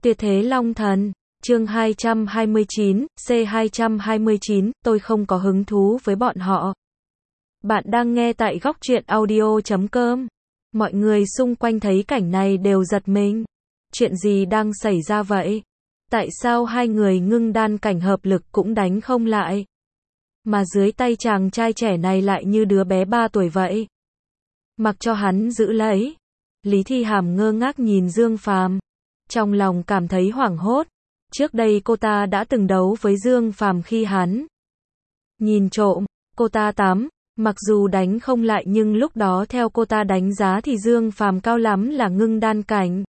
Tuyệt thế Long Thần, chương 229, C229, tôi không có hứng thú với bọn họ. Bạn đang nghe tại góc truyện audio.com. Mọi người xung quanh thấy cảnh này đều giật mình. Chuyện gì đang xảy ra vậy? Tại sao hai người ngưng đan cảnh hợp lực cũng đánh không lại? Mà dưới tay chàng trai trẻ này lại như đứa bé 3 tuổi vậy. Mặc cho hắn giữ lấy. Lý Thi Hàm ngơ ngác nhìn Dương Phàm, trong lòng cảm thấy hoảng hốt. Trước đây cô ta đã từng đấu với Dương Phàm khi hắn nhìn trộm, cô ta mặc dù đánh không lại nhưng lúc đó theo cô ta đánh giá thì Dương Phàm cao lắm là ngưng đan cảnh.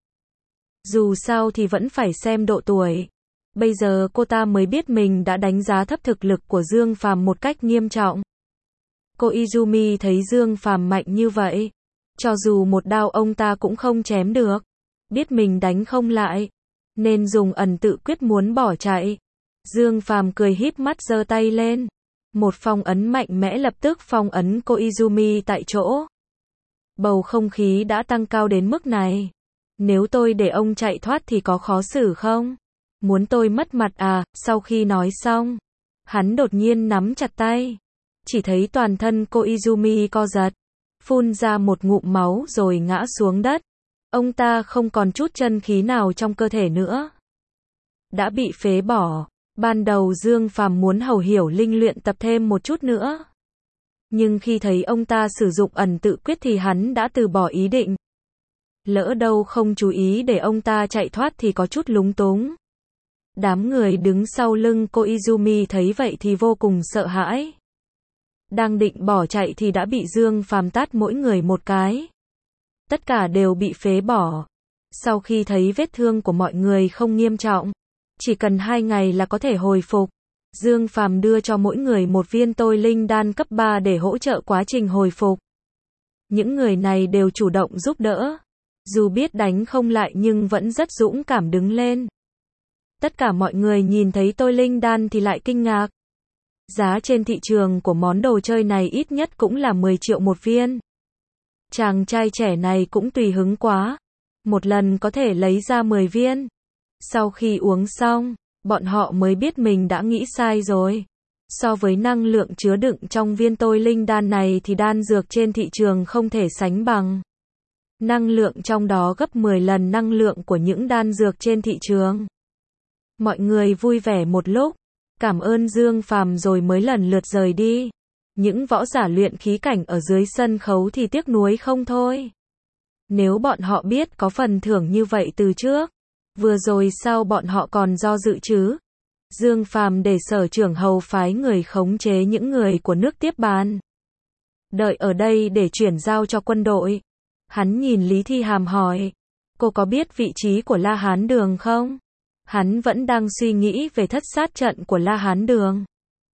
Dù sao thì vẫn phải xem độ tuổi. Bây giờ cô ta mới biết mình đã đánh giá thấp thực lực của Dương Phàm một cách nghiêm trọng. Cô Izumi thấy Dương Phàm mạnh như vậy, cho dù một đao ông ta cũng không chém được. Biết mình đánh không lại, nên dùng ẩn tự quyết muốn bỏ chạy. Dương Phàm cười híp mắt giơ tay lên. Một phong ấn mạnh mẽ lập tức phong ấn cô Izumi tại chỗ. Bầu không khí đã tăng cao đến mức này. Nếu tôi để ông chạy thoát thì có khó xử không? Muốn tôi mất mặt à? Sau khi nói xong, hắn đột nhiên nắm chặt tay. Chỉ thấy toàn thân cô Izumi co giật, phun ra một ngụm máu rồi ngã xuống đất. Ông ta không còn chút chân khí nào trong cơ thể nữa. Đã bị phế bỏ. Ban đầu Dương Phàm muốn hầu hiểu linh luyện tập thêm một chút nữa. Nhưng khi thấy ông ta sử dụng ẩn tự quyết thì hắn đã từ bỏ ý định. Lỡ đâu không chú ý để ông ta chạy thoát thì có chút lúng túng. Đám người đứng sau lưng cô Izumi thấy vậy thì vô cùng sợ hãi. Đang định bỏ chạy thì đã bị Dương Phàm tát mỗi người một cái. Tất cả đều bị phế bỏ. Sau khi thấy vết thương của mọi người không nghiêm trọng, chỉ cần 2 ngày là có thể hồi phục, Dương Phàm đưa cho mỗi người một viên tôi linh đan cấp 3 để hỗ trợ quá trình hồi phục. Những người này đều chủ động giúp đỡ. Dù biết đánh không lại nhưng vẫn rất dũng cảm đứng lên. Tất cả mọi người nhìn thấy tôi linh đan thì lại kinh ngạc. Giá trên thị trường của món đồ chơi này ít nhất cũng là 10 triệu một viên. Chàng trai trẻ này cũng tùy hứng quá. Một lần có thể lấy ra 10 viên. Sau khi uống xong, bọn họ mới biết mình đã nghĩ sai rồi. So với năng lượng chứa đựng trong viên tôi linh đan này thì đan dược trên thị trường không thể sánh bằng. Năng lượng trong đó gấp 10 lần năng lượng của những đan dược trên thị trường. Mọi người vui vẻ một lúc, cảm ơn Dương Phàm rồi mới lần lượt rời đi. Những võ giả luyện khí cảnh ở dưới sân khấu thì tiếc nuối không thôi. Nếu bọn họ biết có phần thưởng như vậy từ trước, vừa rồi sao bọn họ còn do dự chứ? Dương Phàm để Sở Trưởng Hầu phái người khống chế những người của nước tiếp bàn. Đợi ở đây để chuyển giao cho quân đội. Hắn nhìn Lý Thi Hàm hỏi, cô có biết vị trí của La Hán Đường không? Hắn vẫn đang suy nghĩ về thất sát trận của La Hán Đường.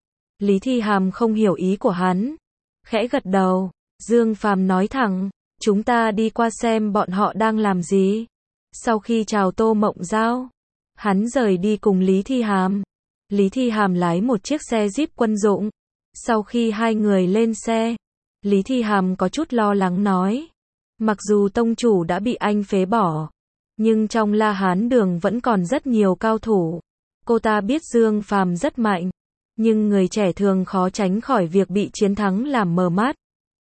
Lý Thi Hàm không hiểu ý của hắn, khẽ gật đầu. Dương Phàm nói thẳng, chúng ta đi qua xem bọn họ đang làm gì. Sau khi chào Tô Mộng Giao, hắn rời đi cùng Lý Thi Hàm. Lý Thi Hàm lái một chiếc xe Jeep quân dụng. Sau khi hai người lên xe, Lý Thi Hàm có chút lo lắng nói, mặc dù tông chủ đã bị anh phế bỏ, nhưng trong La Hán Đường vẫn còn rất nhiều cao thủ. Cô ta biết Dương Phàm rất mạnh, nhưng người trẻ thường khó tránh khỏi việc bị chiến thắng làm mờ mắt.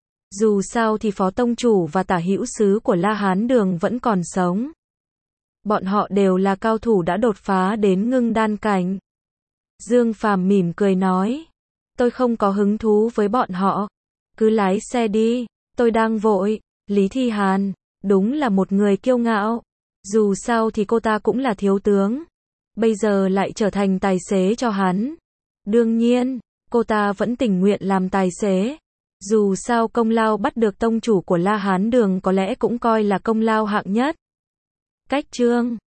Dù sao thì phó tông chủ và tả hữu sứ của La Hán Đường vẫn còn sống. Bọn họ đều là cao thủ đã đột phá đến ngưng đan cảnh. Dương Phàm mỉm cười nói, tôi không có hứng thú với bọn họ. Cứ lái xe đi, tôi đang vội. Lý Thi Hàn, đúng là một người kiêu ngạo. Dù sao thì cô ta cũng là thiếu tướng. Bây giờ lại trở thành tài xế cho hắn. Đương nhiên, cô ta vẫn tình nguyện làm tài xế. Dù sao công lao bắt được tông chủ của La Hán Đường có lẽ cũng coi là công lao hạng nhất. Cách chương